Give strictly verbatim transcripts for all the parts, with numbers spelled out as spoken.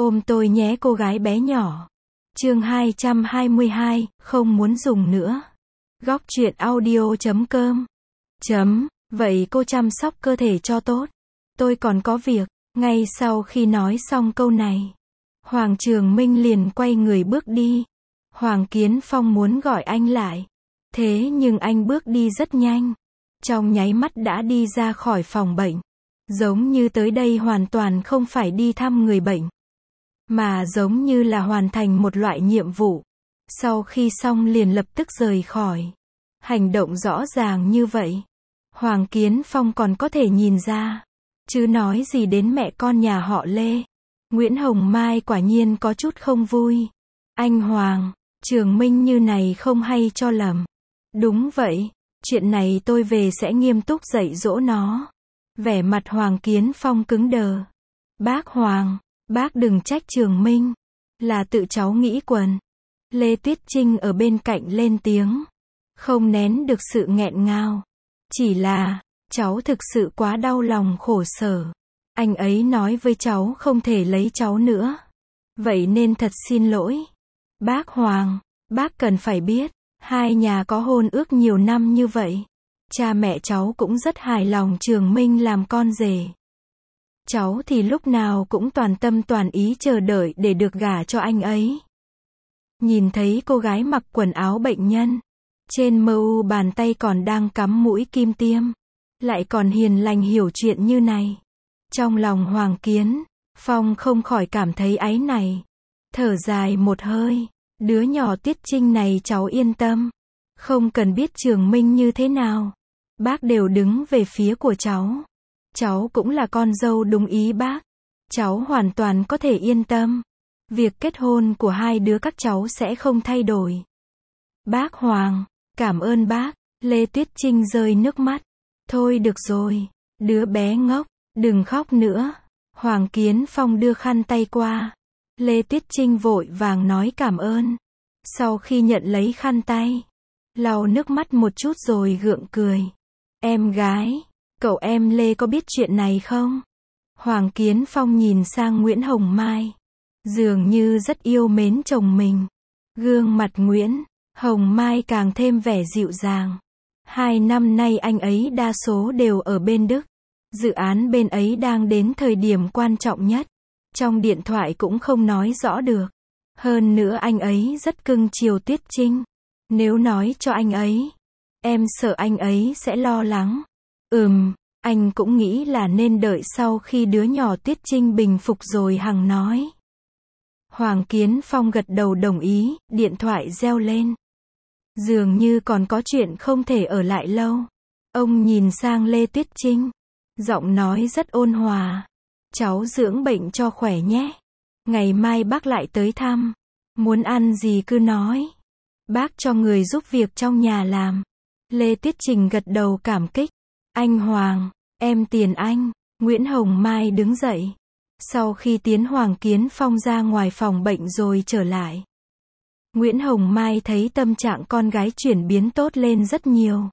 Ôm tôi nhé cô gái bé nhỏ. Chương hai trăm hai mươi hai, không muốn dùng nữa. Góc truyện audio chấm com. Chấm, vậy cô chăm sóc cơ thể cho tốt. Tôi còn có việc. Ngay sau khi nói xong câu này, Hoàng Trường Minh liền quay người bước đi. Hoàng Kiến Phong muốn gọi anh lại. Thế nhưng anh bước đi rất nhanh. Trong nháy mắt đã đi ra khỏi phòng bệnh. Giống như tới đây hoàn toàn không phải đi thăm người bệnh, mà giống như là hoàn thành một loại nhiệm vụ. Sau khi xong liền lập tức rời khỏi. Hành động rõ ràng như vậy, Hoàng Kiến Phong còn có thể nhìn ra. Chứ nói gì đến mẹ con nhà họ Lê. Nguyễn Hồng Mai quả nhiên có chút không vui. Anh Hoàng, Trường Minh như này không hay cho lầm. Đúng vậy, chuyện này tôi về sẽ nghiêm túc dạy dỗ nó. Vẻ mặt Hoàng Kiến Phong cứng đờ. Bác Hoàng, bác đừng trách Trường Minh. Là tự cháu nghĩ quần. Lê Tuyết Trinh ở bên cạnh lên tiếng. Không nén được sự nghẹn ngào. Chỉ là, cháu thực sự quá đau lòng khổ sở. Anh ấy nói với cháu không thể lấy cháu nữa. Vậy nên thật xin lỗi. Bác Hoàng, bác cần phải biết, hai nhà có hôn ước nhiều năm như vậy. Cha mẹ cháu cũng rất hài lòng Trường Minh làm con rể. Cháu thì lúc nào cũng toàn tâm toàn ý chờ đợi để được gả cho anh ấy. Nhìn thấy cô gái mặc quần áo bệnh nhân, trên mờ u bàn tay còn đang cắm mũi kim tiêm, lại còn hiền lành hiểu chuyện như này. Trong lòng Hoàng Kiến Phong không khỏi cảm thấy áy náy. Thở dài một hơi, đứa nhỏ Tiết Trinh này cháu yên tâm. Không cần biết Trường Minh như thế nào, bác đều đứng về phía của cháu. Cháu cũng là con dâu đúng ý bác. Cháu hoàn toàn có thể yên tâm. Việc kết hôn của hai đứa các cháu sẽ không thay đổi. Bác Hoàng, cảm ơn bác. Lê Tuyết Trinh rơi nước mắt. Thôi được rồi, đứa bé ngốc, đừng khóc nữa. Hoàng Kiến Phong đưa khăn tay qua. Lê Tuyết Trinh vội vàng nói cảm ơn. Sau khi nhận lấy khăn tay, lau nước mắt một chút rồi gượng cười. Em gái, cậu em Lê có biết chuyện này không? Hoàng Kiến Phong nhìn sang Nguyễn Hồng Mai. Dường như rất yêu mến chồng mình. Gương mặt Nguyễn Hồng Mai càng thêm vẻ dịu dàng. Hai năm nay anh ấy đa số đều ở bên Đức. Dự án bên ấy đang đến thời điểm quan trọng nhất. Trong điện thoại cũng không nói rõ được. Hơn nữa anh ấy rất cưng chiều Tuyết Trinh. Nếu nói cho anh ấy, em sợ anh ấy sẽ lo lắng. Ừm, anh cũng nghĩ là nên đợi sau khi đứa nhỏ Tuyết Trinh bình phục rồi hằng nói. Hoàng Kiến Phong gật đầu đồng ý, điện thoại reo lên. Dường như còn có chuyện không thể ở lại lâu. Ông nhìn sang Lê Tuyết Trinh. Giọng nói rất ôn hòa. Cháu dưỡng bệnh cho khỏe nhé. Ngày mai bác lại tới thăm. Muốn ăn gì cứ nói. Bác cho người giúp việc trong nhà làm. Lê Tuyết Trinh gật đầu cảm kích. Anh Hoàng, em tiền anh. Nguyễn Hồng Mai đứng dậy. Sau khi tiến Hoàng Kiến Phong ra ngoài phòng bệnh rồi trở lại, Nguyễn Hồng Mai thấy tâm trạng con gái chuyển biến tốt lên rất nhiều.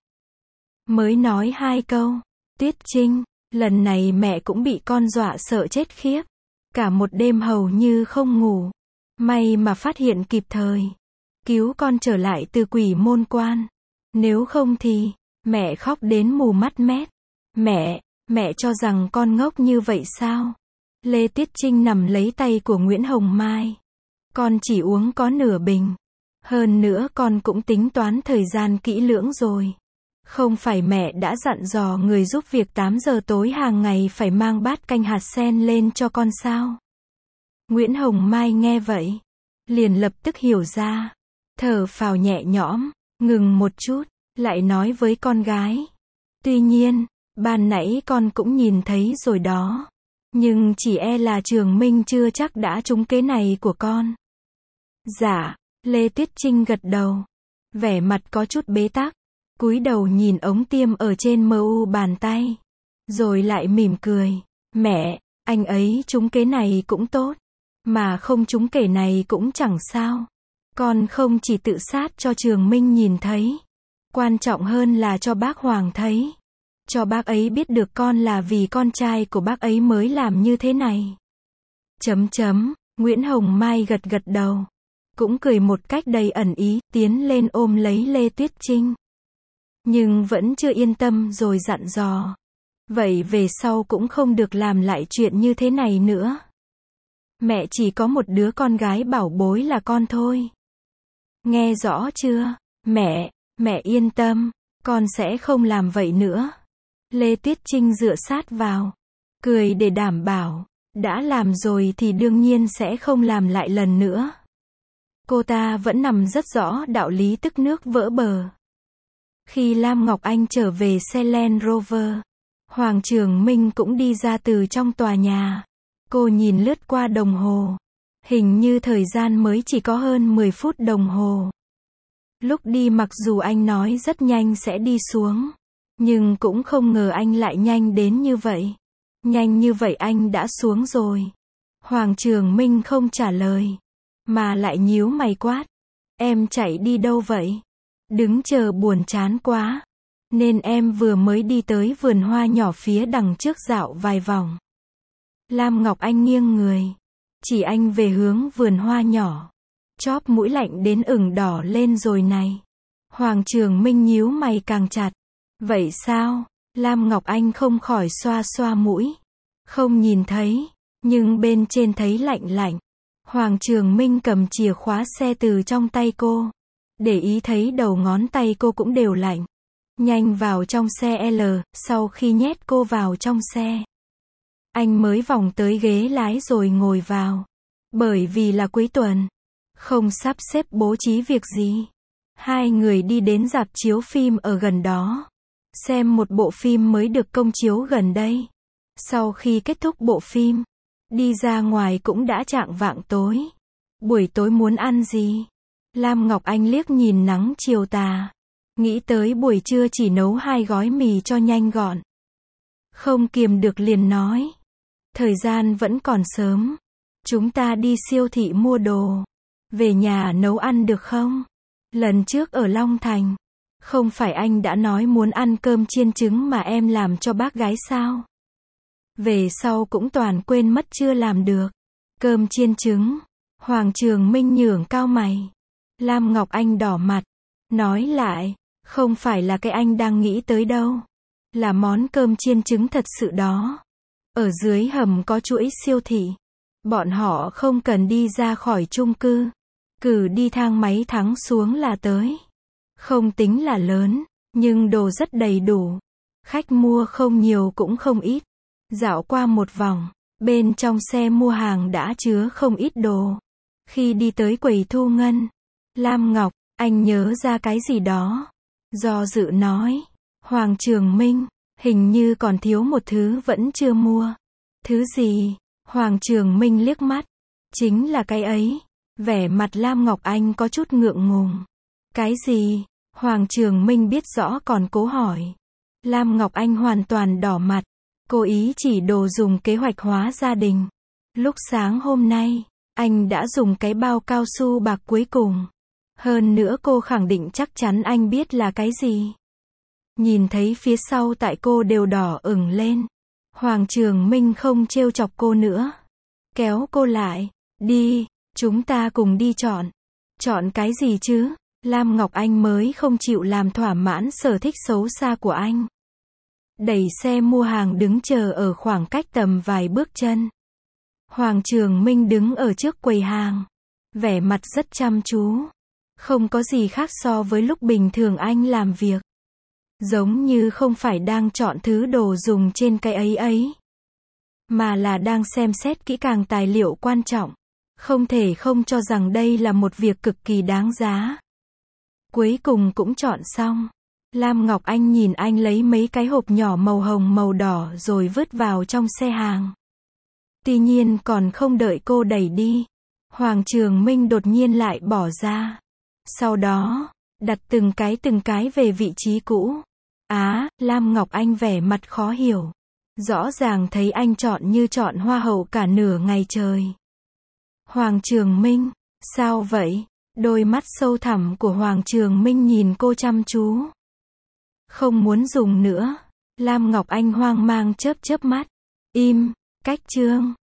Mới nói hai câu. Tuyết Trinh, lần này mẹ cũng bị con dọa sợ chết khiếp. Cả một đêm hầu như không ngủ. May mà phát hiện kịp thời. Cứu con trở lại từ quỷ môn quan. Nếu không thì, mẹ khóc đến mù mắt mét. Mẹ, mẹ cho rằng con ngốc như vậy sao? Lê Tuyết Trinh nằm lấy tay của Nguyễn Hồng Mai. Con chỉ uống có nửa bình. Hơn nữa con cũng tính toán thời gian kỹ lưỡng rồi. Không phải mẹ đã dặn dò người giúp việc tám giờ tối hàng ngày phải mang bát canh hạt sen lên cho con sao? Nguyễn Hồng Mai nghe vậy, liền lập tức hiểu ra. Thở phào nhẹ nhõm, ngừng một chút, lại nói với con gái. Tuy nhiên, ban nãy con cũng nhìn thấy rồi đó. Nhưng chỉ e là Trường Minh chưa chắc đã trúng kế này của con. Dạ, Lê Tuyết Trinh gật đầu. Vẻ mặt có chút bế tắc. Cúi đầu nhìn ống tiêm ở trên mờ u bàn tay. Rồi lại mỉm cười. Mẹ, anh ấy trúng kế này cũng tốt. Mà không trúng kế này cũng chẳng sao. Con không chỉ tự sát cho Trường Minh nhìn thấy. Quan trọng hơn là cho bác Hoàng thấy. Cho bác ấy biết được con là vì con trai của bác ấy mới làm như thế này. Chấm chấm, Nguyễn Hồng Mai gật gật đầu, cũng cười một cách đầy ẩn ý, tiến lên ôm lấy Lê Tuyết Trinh. Nhưng vẫn chưa yên tâm rồi dặn dò. Vậy về sau cũng không được làm lại chuyện như thế này nữa. Mẹ chỉ có một đứa con gái bảo bối là con thôi. Nghe rõ chưa? Mẹ, mẹ yên tâm, con sẽ không làm vậy nữa. Lê Tuyết Trinh dựa sát vào, cười để đảm bảo, đã làm rồi thì đương nhiên sẽ không làm lại lần nữa. Cô ta vẫn nằm rất rõ đạo lý tức nước vỡ bờ. Khi Lam Ngọc Anh trở về xe Land Rover, Hoàng Trường Minh cũng đi ra từ trong tòa nhà. Cô nhìn lướt qua đồng hồ. Hình như thời gian mới chỉ có hơn mười phút đồng hồ. Lúc đi mặc dù anh nói rất nhanh sẽ đi xuống, nhưng cũng không ngờ anh lại nhanh đến như vậy. Nhanh như vậy anh đã xuống rồi. Hoàng Trường Minh không trả lời, mà lại nhíu mày quát. Em chạy đi đâu vậy? Đứng chờ buồn chán quá, nên em vừa mới đi tới vườn hoa nhỏ phía đằng trước dạo vài vòng. Lam Ngọc Anh nghiêng người, chỉ anh về hướng vườn hoa nhỏ. Chóp mũi lạnh đến ửng đỏ lên rồi này. Hoàng Trường Minh nhíu mày càng chặt. Vậy sao? Lam Ngọc Anh không khỏi xoa xoa mũi. Không nhìn thấy, nhưng bên trên thấy lạnh lạnh. Hoàng Trường Minh cầm chìa khóa xe từ trong tay cô. Để ý thấy đầu ngón tay cô cũng đều lạnh. Nhanh vào trong xe L, sau khi nhét cô vào trong xe. Anh mới vòng tới ghế lái rồi ngồi vào. Bởi vì là cuối tuần, không sắp xếp bố trí việc gì. Hai người đi đến rạp chiếu phim ở gần đó. Xem một bộ phim mới được công chiếu gần đây. Sau khi kết thúc bộ phim, đi ra ngoài cũng đã chạng vạng tối. Buổi tối muốn ăn gì? Lam Ngọc Anh liếc nhìn nắng chiều tà. Nghĩ tới buổi trưa chỉ nấu hai gói mì cho nhanh gọn. Không kiềm được liền nói. Thời gian vẫn còn sớm. Chúng ta đi siêu thị mua đồ. Về nhà nấu ăn được không? Lần trước ở Long Thành, không phải anh đã nói muốn ăn cơm chiên trứng mà em làm cho bác gái sao? Về sau cũng toàn quên mất chưa làm được. Cơm chiên trứng. Hoàng Trường Minh nhướng cao mày. Lam Ngọc Anh đỏ mặt. Nói lại, không phải là cái anh đang nghĩ tới đâu. Là món cơm chiên trứng thật sự đó. Ở dưới hầm có chuỗi siêu thị. Bọn họ không cần đi ra khỏi chung cư. Cứ đi thang máy thắng xuống là tới. Không tính là lớn, nhưng đồ rất đầy đủ. Khách mua không nhiều cũng không ít. Dạo qua một vòng, bên trong xe mua hàng đã chứa không ít đồ. Khi đi tới quầy thu ngân, Lam Ngọc, anh nhớ ra cái gì đó. Do dự nói, Hoàng Trường Minh, hình như còn thiếu một thứ vẫn chưa mua. Thứ gì? Hoàng Trường Minh liếc mắt. Chính là cái ấy. Vẻ mặt Lam Ngọc Anh có chút ngượng ngùng. Cái gì? Hoàng Trường Minh biết rõ còn cố hỏi. Lam Ngọc Anh hoàn toàn đỏ mặt. Cố ý chỉ đồ dùng kế hoạch hóa gia đình. Lúc sáng hôm nay, anh đã dùng cái bao cao su bạc cuối cùng. Hơn nữa cô khẳng định chắc chắn anh biết là cái gì. Nhìn thấy phía sau tại cô đều đỏ ửng lên. Hoàng Trường Minh không trêu chọc cô nữa. Kéo cô lại. Đi, chúng ta cùng đi chọn. Chọn cái gì chứ? Lam Ngọc Anh mới không chịu làm thỏa mãn sở thích xấu xa của anh. Đẩy xe mua hàng đứng chờ ở khoảng cách tầm vài bước chân. Hoàng Trường Minh đứng ở trước quầy hàng. Vẻ mặt rất chăm chú. Không có gì khác so với lúc bình thường anh làm việc. Giống như không phải đang chọn thứ đồ dùng trên cái ấy ấy. Mà là đang xem xét kỹ càng tài liệu quan trọng. Không thể không cho rằng đây là một việc cực kỳ đáng giá. Cuối cùng cũng chọn xong. Lam Ngọc Anh nhìn anh lấy mấy cái hộp nhỏ màu hồng màu đỏ rồi vứt vào trong xe hàng. Tuy nhiên còn không đợi cô đẩy đi, Hoàng Trường Minh đột nhiên lại bỏ ra. Sau đó, đặt từng cái từng cái về vị trí cũ. Á, Lam Ngọc Anh vẻ mặt khó hiểu. Rõ ràng thấy anh chọn như chọn hoa hậu cả nửa ngày trời. Hoàng Trường Minh, sao vậy? Đôi mắt sâu thẳm của Hoàng Trường Minh nhìn cô chăm chú. Không muốn dùng nữa. Lam Ngọc Anh hoang mang chớp chớp mắt. Im, cách chương.